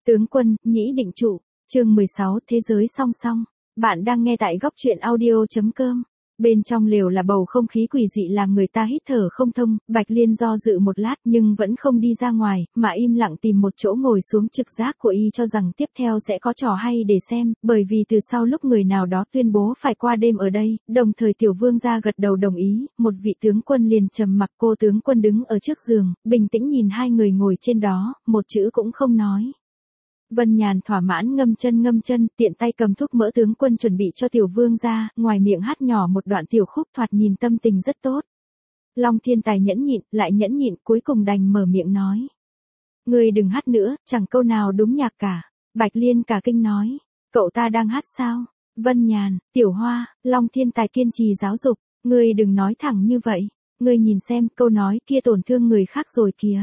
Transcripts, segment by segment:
Tướng quân, nhĩ định trụ, chương 16, thế giới song song. Bạn đang nghe tại góc truyện audio.com. Bên trong lều là bầu không khí quỷ dị làm người ta hít thở không thông, Bạch Liên do dự một lát nhưng vẫn không đi ra ngoài, mà im lặng tìm một chỗ ngồi xuống. Trực giác của y cho rằng tiếp theo sẽ có trò hay để xem, bởi vì từ sau lúc người nào đó tuyên bố phải qua đêm ở đây, đồng thời Tiểu Vương gia gật đầu đồng ý, một vị tướng quân liền trầm mặc. Cô tướng quân đứng ở trước giường, bình tĩnh nhìn hai người ngồi trên đó, một chữ cũng không nói. Vân Nhàn thỏa mãn ngâm chân, tiện tay cầm thuốc mỡ. Tướng quân chuẩn bị cho Tiểu Vương gia, ngoài miệng hát nhỏ một đoạn tiểu khúc, thoạt nhìn tâm tình rất tốt. Long Thiên Tài nhẫn nhịn, lại nhẫn nhịn, cuối cùng đành mở miệng nói. Ngươi đừng hát nữa, chẳng câu nào đúng nhạc cả. Bạch Liên cả kinh nói. Cậu ta đang hát sao? Vân Nhàn, Tiểu Hoa, Long Thiên Tài kiên trì giáo dục. Ngươi đừng nói thẳng như vậy. Ngươi nhìn xem, câu nói kia tổn thương người khác rồi kìa.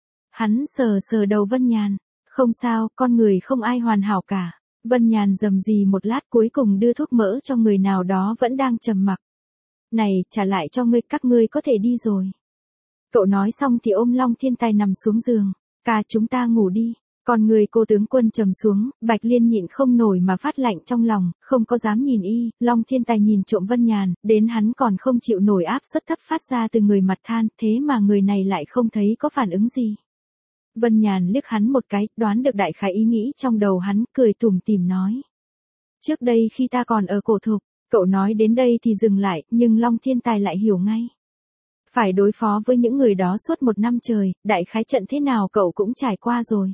Hắn sờ đầu Vân Nhàn. Không sao, con người không ai hoàn hảo cả. Vân Nhàn rầm rì một lát, cuối cùng đưa thuốc mỡ cho người nào đó vẫn đang trầm mặc. Này, trả lại cho ngươi, các ngươi có thể đi rồi. Cậu nói xong thì ôm Long Thiên Tài nằm xuống giường. Cả chúng ta ngủ đi. Còn người cô tướng quân trầm xuống, Bạch Liên nhịn không nổi mà phát lạnh trong lòng, không có dám nhìn y. Long Thiên Tài nhìn trộm Vân Nhàn, đến hắn còn không chịu nổi áp suất thấp phát ra từ người mặt than, thế mà người này lại không thấy có phản ứng gì. Vân Nhàn liếc hắn một cái, đoán được đại khái ý nghĩ trong đầu hắn, cười tủm tỉm nói. Trước đây khi ta còn ở Cổ Thục, cậu nói đến đây thì dừng lại, nhưng Long Thiên Tài lại hiểu ngay. Phải đối phó với những người đó suốt 1 năm trời, đại khái trận thế nào cậu cũng trải qua rồi.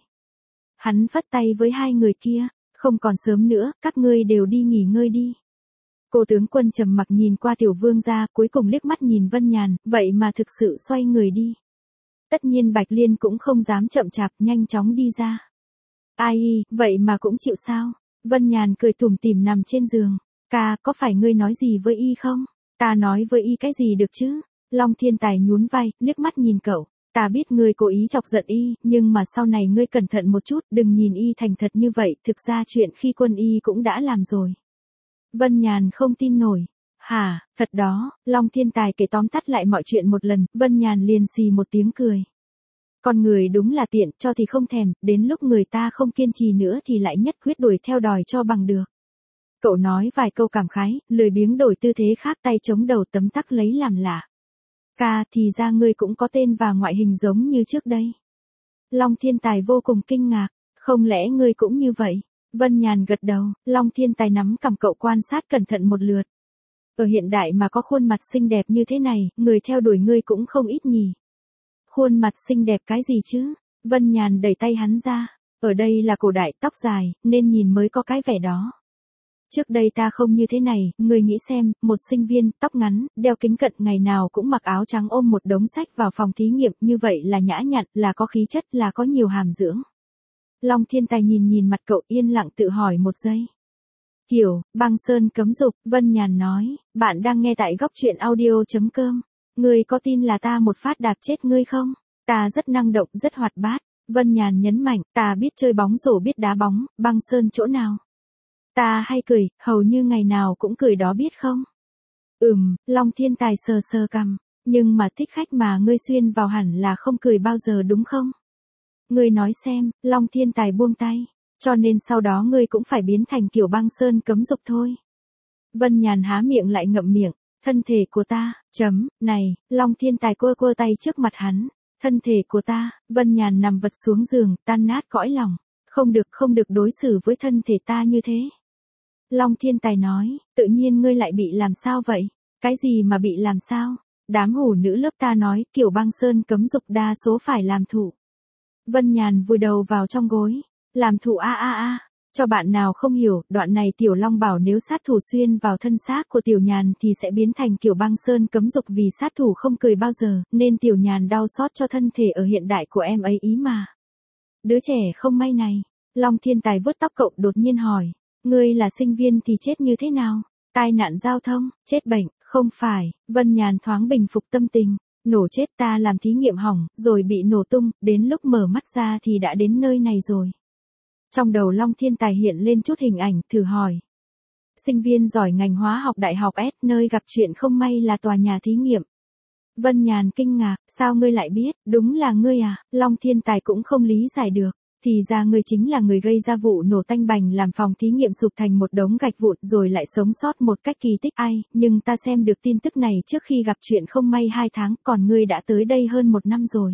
Hắn phất tay với hai người kia, không còn sớm nữa, các ngươi đều đi nghỉ ngơi đi. Cô tướng quân trầm mặc nhìn qua Tiểu Vương gia, cuối cùng liếc mắt nhìn Vân Nhàn, vậy mà thực sự xoay người đi. Tất nhiên Bạch Liên cũng không dám chậm chạp, nhanh chóng đi ra. Ai, vậy mà cũng chịu sao? Vân Nhàn cười tủm tỉm nằm trên giường. Ca, có phải ngươi nói gì với y không? Ta nói với y cái gì được chứ? Long Thiên Tài nhún vai, liếc mắt nhìn cậu. Ta biết ngươi cố ý chọc giận y, nhưng mà sau này ngươi cẩn thận một chút, đừng nhìn y thành thật như vậy, thực ra chuyện khi quân y cũng đã làm rồi. Vân Nhàn không tin nổi. Hả, thật đó, Long Thiên Tài kể tóm tắt lại mọi chuyện một lần, Vân Nhàn liền xì một tiếng cười. Con người đúng là tiện, cho thì không thèm, đến lúc người ta không kiên trì nữa thì lại nhất quyết đuổi theo đòi cho bằng được. Cậu nói vài câu cảm khái, lười biếng đổi tư thế khác, tay chống đầu tấm tắc lấy làm lạ. Ca, thì ra ngươi cũng có tên và ngoại hình giống như trước đây. Long Thiên Tài vô cùng kinh ngạc, không lẽ ngươi cũng như vậy? Vân Nhàn gật đầu, Long Thiên Tài nắm cằm cậu quan sát cẩn thận một lượt. Ở hiện đại mà có khuôn mặt xinh đẹp như thế này, người theo đuổi ngươi cũng không ít nhỉ. Khuôn mặt xinh đẹp cái gì chứ? Vân Nhàn đẩy tay hắn ra. Ở đây là cổ đại, tóc dài, nên nhìn mới có cái vẻ đó. Trước đây ta không như thế này, ngươi nghĩ xem, một sinh viên, tóc ngắn, đeo kính cận, ngày nào cũng mặc áo trắng ôm một đống sách vào phòng thí nghiệm, như vậy là nhã nhặn, là có khí chất, là có nhiều hàm dưỡng. Long Thiên Tài nhìn mặt cậu, yên lặng tự hỏi một giây. Kiểu, băng sơn cấm dục, Vân Nhàn nói, bạn đang nghe tại góc truyện audio.com. Ngươi có tin là ta một phát đạp chết ngươi không? Ta rất năng động, rất hoạt bát. Vân Nhàn nhấn mạnh, ta biết chơi bóng rổ, biết đá bóng, băng sơn chỗ nào? Ta hay cười, hầu như ngày nào cũng cười đó biết không? Long Thiên Tài sờ cằm, nhưng mà thích khách mà ngươi xuyên vào hẳn là không cười bao giờ đúng không? Ngươi nói xem, Long Thiên Tài buông tay. Cho nên sau đó ngươi cũng phải biến thành kiểu băng sơn cấm dục thôi. Vân Nhàn há miệng lại ngậm miệng. Thân thể của ta, này, Long Thiên Tài quơ tay trước mặt hắn. Thân thể của ta, Vân Nhàn nằm vật xuống giường, tan nát cõi lòng. Không được đối xử với thân thể ta như thế. Long Thiên Tài nói, tự nhiên ngươi lại bị làm sao vậy? Cái gì mà bị làm sao? Đám hủ nữ lớp ta nói, kiểu băng sơn cấm dục đa số phải làm thụ. Vân Nhàn vùi đầu vào trong gối. Làm thụ cho bạn nào không hiểu, đoạn này Tiểu Long bảo nếu sát thủ xuyên vào thân xác của Tiểu Nhàn thì sẽ biến thành kiểu băng sơn cấm dục, vì sát thủ không cười bao giờ, nên Tiểu Nhàn đau xót cho thân thể ở hiện đại của em ấy ý mà. Đứa trẻ không may này, Long Thiên Tài vuốt tóc cậu đột nhiên hỏi, ngươi là sinh viên thì chết như thế nào? Tai nạn giao thông, chết bệnh, không phải. Vân Nhàn thoáng bình phục tâm tình. Nổ chết, ta làm thí nghiệm hỏng, rồi bị nổ tung, đến lúc mở mắt ra thì đã đến nơi này rồi. Trong đầu Long Thiên Tài hiện lên chút hình ảnh, thử hỏi. Sinh viên giỏi ngành hóa học đại học S, nơi gặp chuyện không may là tòa nhà thí nghiệm. Vân Nhàn kinh ngạc, sao ngươi lại biết, đúng là ngươi à? Long Thiên Tài cũng không lý giải được. Thì ra ngươi chính là người gây ra vụ nổ tanh bành làm phòng thí nghiệm sụp thành một đống gạch vụn rồi lại sống sót một cách kỳ tích ai, nhưng ta xem được tin tức này trước khi gặp chuyện không may 2 tháng, còn ngươi đã tới đây hơn 1 năm rồi.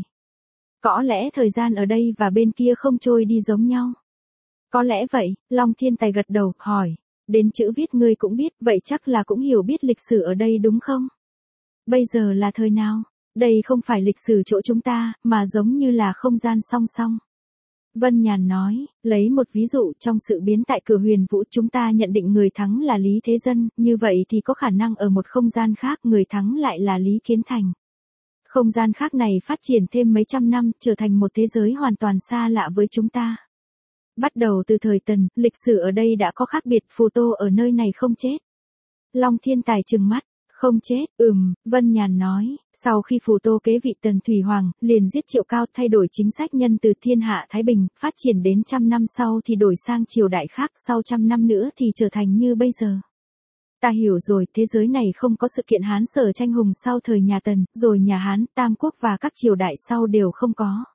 Có lẽ thời gian ở đây và bên kia không trôi đi giống nhau. Có lẽ vậy, Long Thiên Tài gật đầu, hỏi. Đến chữ viết ngươi cũng biết, vậy chắc là cũng hiểu biết lịch sử ở đây đúng không? Bây giờ là thời nào? Đây không phải lịch sử chỗ chúng ta, mà giống như là không gian song song. Vân Nhàn nói, lấy một ví dụ trong sự biến tại cửa huyền vũ chúng ta nhận định người thắng là Lý Thế Dân, như vậy thì có khả năng ở một không gian khác người thắng lại là Lý Kiến Thành. Không gian khác này phát triển thêm mấy trăm năm, trở thành một thế giới hoàn toàn xa lạ với chúng ta. Bắt đầu từ thời Tần, lịch sử ở đây đã có khác biệt, Phù Tô ở nơi này không chết. Long Thiên Tài trừng mắt, không chết, Vân Nhàn nói, sau khi Phù Tô kế vị Tần Thủy Hoàng, liền giết Triệu Cao thay đổi chính sách nhân từ thiên hạ Thái Bình, phát triển đến 100 năm sau thì đổi sang triều đại khác, sau 100 năm nữa thì trở thành như bây giờ. Ta hiểu rồi, thế giới này không có sự kiện Hán Sở tranh hùng sau thời nhà Tần, rồi nhà Hán, Tam Quốc và các triều đại sau đều không có.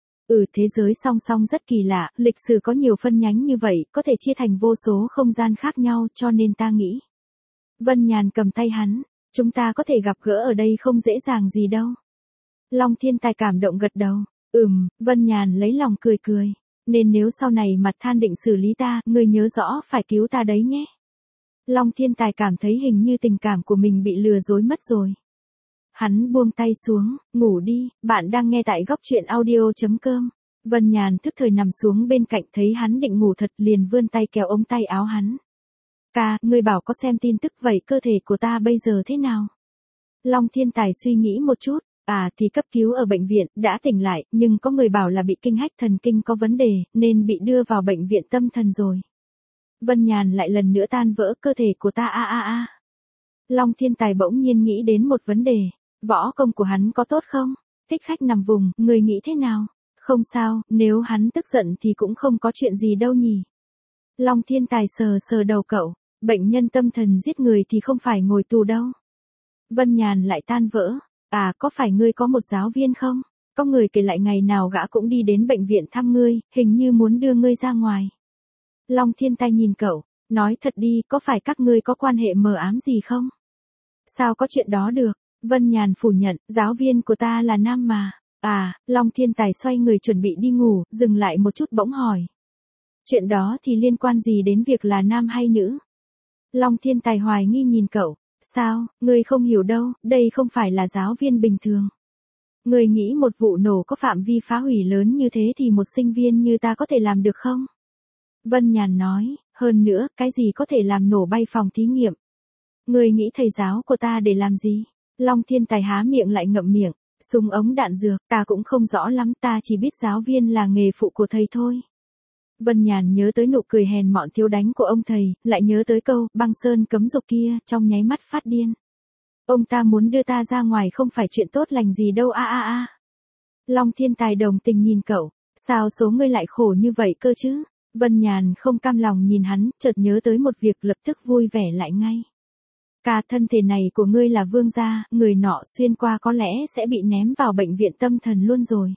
Thế giới song song rất kỳ lạ, lịch sử có nhiều phân nhánh như vậy, có thể chia thành vô số không gian khác nhau, cho nên ta nghĩ. Vân Nhàn cầm tay hắn, chúng ta có thể gặp gỡ ở đây không dễ dàng gì đâu. Long Thiên Tài cảm động gật đầu, Vân Nhàn lấy lòng cười cười, nên nếu sau này mặt than định xử lý ta, ngươi nhớ rõ phải cứu ta đấy nhé. Long Thiên Tài cảm thấy hình như tình cảm của mình bị lừa dối mất rồi. Hắn buông tay xuống, ngủ đi, bạn đang nghe tại góc truyện audio.com. Vân Nhàn thức thời nằm xuống bên cạnh thấy hắn định ngủ thật liền vươn tay kéo ống tay áo hắn. Ca, ngươi bảo có xem tin tức vậy cơ thể của ta bây giờ thế nào? Long Thiên Tài suy nghĩ một chút, thì cấp cứu ở bệnh viện, đã tỉnh lại, nhưng có người bảo là bị kinh hách thần kinh có vấn đề, nên bị đưa vào bệnh viện tâm thần rồi. Vân Nhàn lại lần nữa tan vỡ cơ thể của ta Long Thiên Tài bỗng nhiên nghĩ đến một vấn đề. Võ công của hắn có tốt không? Thích khách nằm vùng, người nghĩ thế nào? Không sao, nếu hắn tức giận thì cũng không có chuyện gì đâu nhỉ. Long Thiên Tài sờ sờ đầu cậu, bệnh nhân tâm thần giết người thì không phải ngồi tù đâu. Vân Nhàn lại tan vỡ, có phải ngươi có một giáo viên không? Có người kể lại ngày nào gã cũng đi đến bệnh viện thăm ngươi, hình như muốn đưa ngươi ra ngoài. Long Thiên Tài nhìn cậu, nói thật đi, có phải các ngươi có quan hệ mờ ám gì không? Sao có chuyện đó được? Vân Nhàn phủ nhận, giáo viên của ta là nam mà. Long Thiên Tài xoay người chuẩn bị đi ngủ, dừng lại một chút bỗng hỏi. Chuyện đó thì liên quan gì đến việc là nam hay nữ? Long Thiên Tài hoài nghi nhìn cậu, sao, ngươi không hiểu đâu, đây không phải là giáo viên bình thường. Ngươi nghĩ một vụ nổ có phạm vi phá hủy lớn như thế thì một sinh viên như ta có thể làm được không? Vân Nhàn nói, hơn nữa, cái gì có thể làm nổ bay phòng thí nghiệm? Ngươi nghĩ thầy giáo của ta để làm gì? Long Thiên Tài há miệng lại ngậm miệng, súng ống đạn dược, ta cũng không rõ lắm, ta chỉ biết giáo viên là nghề phụ của thầy thôi. Vân Nhàn nhớ tới nụ cười hèn mọn thiếu đánh của ông thầy, lại nhớ tới câu, băng sơn cấm dục kia, trong nháy mắt phát điên. Ông ta muốn đưa ta ra ngoài không phải chuyện tốt lành gì đâu Long Thiên Tài đồng tình nhìn cậu, sao số ngươi lại khổ như vậy cơ chứ? Vân Nhàn không cam lòng nhìn hắn, chợt nhớ tới một việc lập tức vui vẻ lại ngay. Cả thân thể này của ngươi là vương gia, người nọ xuyên qua có lẽ sẽ bị ném vào bệnh viện tâm thần luôn rồi.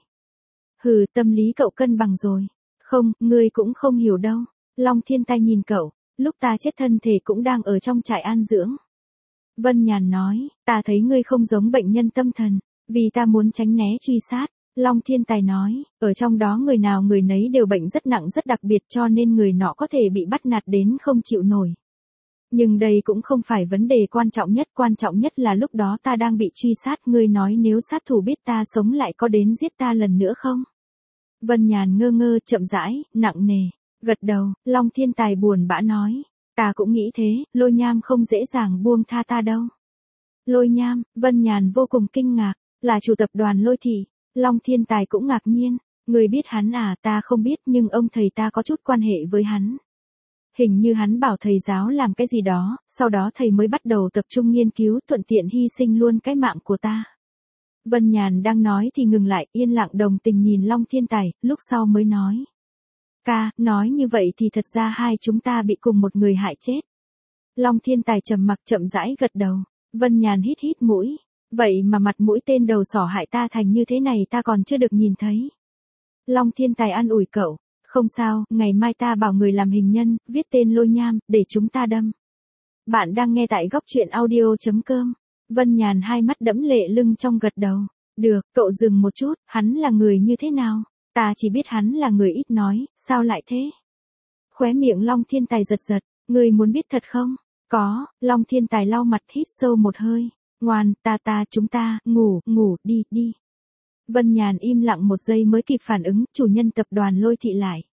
Tâm lý cậu cân bằng rồi. Không, ngươi cũng không hiểu đâu. Long Thiên Tài nhìn cậu, lúc ta chết thân thể cũng đang ở trong trại an dưỡng. Vân Nhàn nói, ta thấy ngươi không giống bệnh nhân tâm thần, vì ta muốn tránh né truy sát. Long Thiên Tài nói, ở trong đó người nào người nấy đều bệnh rất nặng rất đặc biệt cho nên người nọ có thể bị bắt nạt đến không chịu nổi. Nhưng đây cũng không phải vấn đề quan trọng nhất là lúc đó ta đang bị truy sát, ngươi nói nếu sát thủ biết ta sống lại có đến giết ta lần nữa không? Vân Nhàn ngơ ngơ chậm rãi, nặng nề, gật đầu, Long Thiên Tài buồn bã nói, ta cũng nghĩ thế, Lôi Nham không dễ dàng buông tha ta đâu. Lôi Nham, Vân Nhàn vô cùng kinh ngạc, là chủ tập đoàn Lôi Thị. Long Thiên Tài cũng ngạc nhiên, người biết hắn ta không biết nhưng ông thầy ta có chút quan hệ với hắn. Hình như hắn bảo thầy giáo làm cái gì đó, sau đó thầy mới bắt đầu tập trung nghiên cứu thuận tiện hy sinh luôn cái mạng của ta. Vân Nhàn đang nói thì ngừng lại, yên lặng đồng tình nhìn Long Thiên Tài, lúc sau mới nói. Ca, nói như vậy thì thật ra hai chúng ta bị cùng một người hại chết. Long Thiên Tài trầm mặc chậm rãi gật đầu, Vân Nhàn hít hít mũi. Vậy mà mặt mũi tên đầu sỏ hại ta thành như thế này ta còn chưa được nhìn thấy. Long Thiên Tài an ủi cậu, Không sao, ngày mai ta bảo người làm hình nhân, viết tên Lôi Nham, để chúng ta đâm. Bạn đang nghe tại góc truyện audio.com. Vân Nhàn hai mắt đẫm lệ lưng trong gật đầu. Được, cậu dừng một chút, hắn là người như thế nào? Ta chỉ biết hắn là người ít nói, sao lại thế? Khóe miệng Long Thiên Tài giật giật, người muốn biết thật không? Có, Long Thiên Tài lau mặt hít sâu một hơi. Ngoan, chúng ta, ngủ, đi. Vân Nhàn im lặng một giây mới kịp phản ứng, chủ nhân tập đoàn Lôi Thị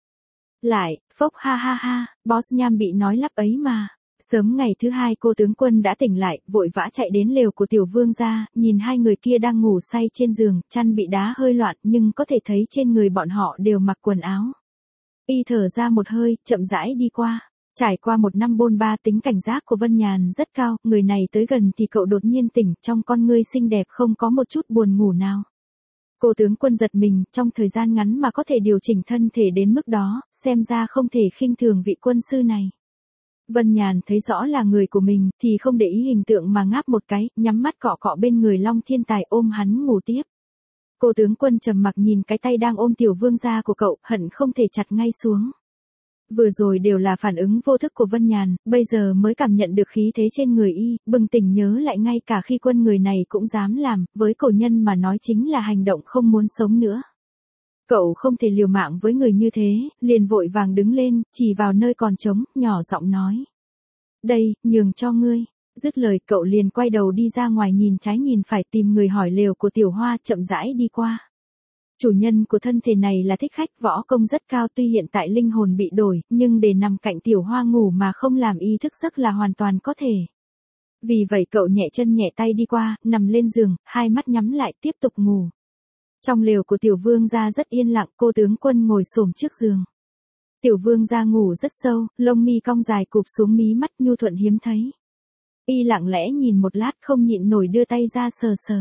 lại, phốc ha, boss Nham bị nói lắp ấy mà. Sớm ngày thứ hai cô tướng quân đã tỉnh lại, vội vã chạy đến lều của tiểu vương gia, nhìn hai người kia đang ngủ say trên giường, chăn bị đá hơi loạn nhưng có thể thấy trên người bọn họ đều mặc quần áo. Y thở ra một hơi, chậm rãi đi qua. Trải qua một năm bôn ba, tính cảnh giác của Vân Nhàn rất cao, người này tới gần thì cậu đột nhiên tỉnh, trong con ngươi xinh đẹp không có một chút buồn ngủ nào. Cô tướng quân giật mình, trong thời gian ngắn mà có thể điều chỉnh thân thể đến mức đó, xem ra không thể khinh thường vị quân sư này. Vân Nhàn thấy rõ là người của mình, thì không để ý hình tượng mà ngáp một cái, nhắm mắt cọ cọ bên người Long Thiên Tài ôm hắn ngủ tiếp. Cô tướng quân trầm mặc nhìn cái tay đang ôm tiểu vương gia của cậu, hận không thể chặt ngay xuống. Vừa rồi đều là phản ứng vô thức của Vân Nhàn, bây giờ mới cảm nhận được khí thế trên người y, bừng tỉnh nhớ lại ngay cả khi quân người này cũng dám làm, với cổ nhân mà nói chính là hành động không muốn sống nữa. Cậu không thể liều mạng với người như thế, liền vội vàng đứng lên, chỉ vào nơi còn trống, nhỏ giọng nói. Đây, nhường cho ngươi. Dứt lời cậu liền quay đầu đi ra ngoài nhìn trái nhìn phải tìm người hỏi lều của tiểu hoa chậm rãi đi qua. Chủ nhân của thân thể này là thích khách võ công rất cao tuy hiện tại linh hồn bị đổi, nhưng để nằm cạnh tiểu hoa ngủ mà không làm y thức giấc là hoàn toàn có thể. Vì vậy cậu nhẹ chân nhẹ tay đi qua, nằm lên giường, hai mắt nhắm lại tiếp tục ngủ. Trong lều của tiểu vương gia rất yên lặng, cô tướng quân ngồi xổm trước giường. Tiểu vương gia ngủ rất sâu, lông mi cong dài cụp xuống mí mắt nhu thuận hiếm thấy. Y lặng lẽ nhìn một lát không nhịn nổi đưa tay ra sờ sờ.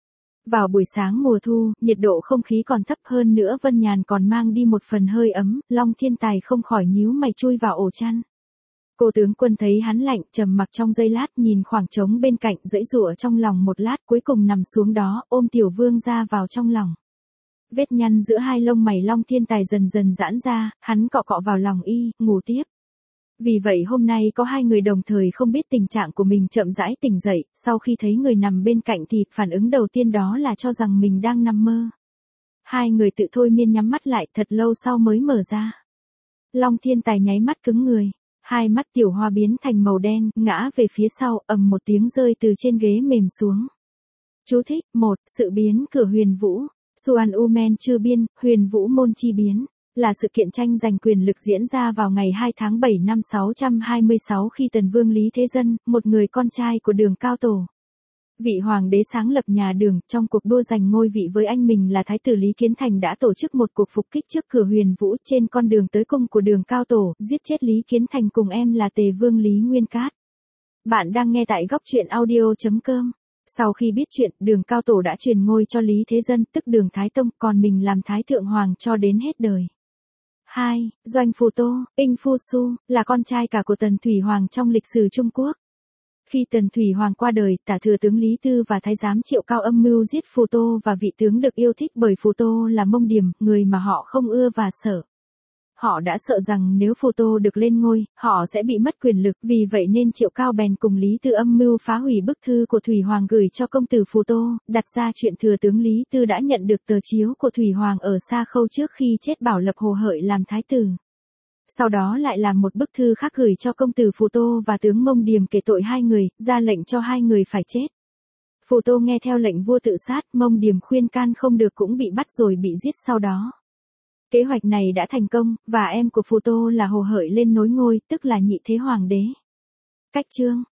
Vào buổi sáng mùa thu, nhiệt độ không khí còn thấp hơn nữa, Vân Nhàn còn mang đi một phần hơi ấm, Long Thiên Tài không khỏi nhíu mày chui vào ổ chăn. Cô tướng quân thấy hắn lạnh, trầm mặc trong giây lát, nhìn khoảng trống bên cạnh, giãy giụa trong lòng một lát, cuối cùng nằm xuống đó, ôm tiểu vương ra vào trong lòng. Vết nhăn giữa hai lông mày Long Thiên Tài dần dần giãn ra, hắn cọ cọ vào lòng y, ngủ tiếp. Vì vậy hôm nay có hai người đồng thời không biết tình trạng của mình chậm rãi tỉnh dậy, sau khi thấy người nằm bên cạnh thì phản ứng đầu tiên đó là cho rằng mình đang nằm mơ. Hai người tự thôi miên nhắm mắt lại thật lâu sau mới mở ra. Long Thiên Tài nháy mắt cứng người, hai mắt tiểu hoa biến thành màu đen, ngã về phía sau, ầm một tiếng rơi từ trên ghế mềm xuống. Chú thích, 1, sự biến cửa huyền vũ, Xuan Umen chưa biên, huyền vũ môn chi biến. Là sự kiện tranh giành quyền lực diễn ra vào ngày 2 tháng 7 năm 626 khi Tần Vương Lý Thế Dân, một người con trai của Đường Cao Tổ. Vị hoàng đế sáng lập nhà Đường, trong cuộc đua giành ngôi vị với anh mình là Thái tử Lý Kiến Thành đã tổ chức một cuộc phục kích trước cửa huyền vũ trên con đường tới cung của Đường Cao Tổ, giết chết Lý Kiến Thành cùng em là Tề Vương Lý Nguyên Cát. Bạn đang nghe tại góc truyện audio.com. Sau khi biết chuyện, Đường Cao Tổ đã truyền ngôi cho Lý Thế Dân, tức Đường Thái Tông, còn mình làm Thái Thượng Hoàng cho đến hết đời. 2. Doanh Phù Tô, Inh Phu Su, là con trai cả của Tần Thủy Hoàng trong lịch sử Trung Quốc. Khi Tần Thủy Hoàng qua đời, tả thừa tướng Lý Tư và thái giám Triệu Cao âm mưu giết Phù Tô và vị tướng được yêu thích bởi Phù Tô là Mông Điềm, người mà họ không ưa và sợ. Họ đã sợ rằng nếu Phù Tô được lên ngôi, họ sẽ bị mất quyền lực, vì vậy nên Triệu Cao bèn cùng Lý Tư âm mưu phá hủy bức thư của Thủy Hoàng gửi cho công tử Phù Tô, đặt ra chuyện thừa tướng Lý Tư đã nhận được tờ chiếu của Thủy Hoàng ở Sa Khâu trước khi chết bảo lập Hồ Hợi làm thái tử. Sau đó lại làm một bức thư khác gửi cho công tử Phù Tô và tướng Mông Điềm kể tội hai người, ra lệnh cho hai người phải chết. Phù Tô nghe theo lệnh vua tự sát, Mông Điềm khuyên can không được cũng bị bắt rồi bị giết sau đó. Kế hoạch này đã thành công, và em của Phù Tô là Hồ Hợi lên nối ngôi, tức là nhị thế hoàng đế. Cách chương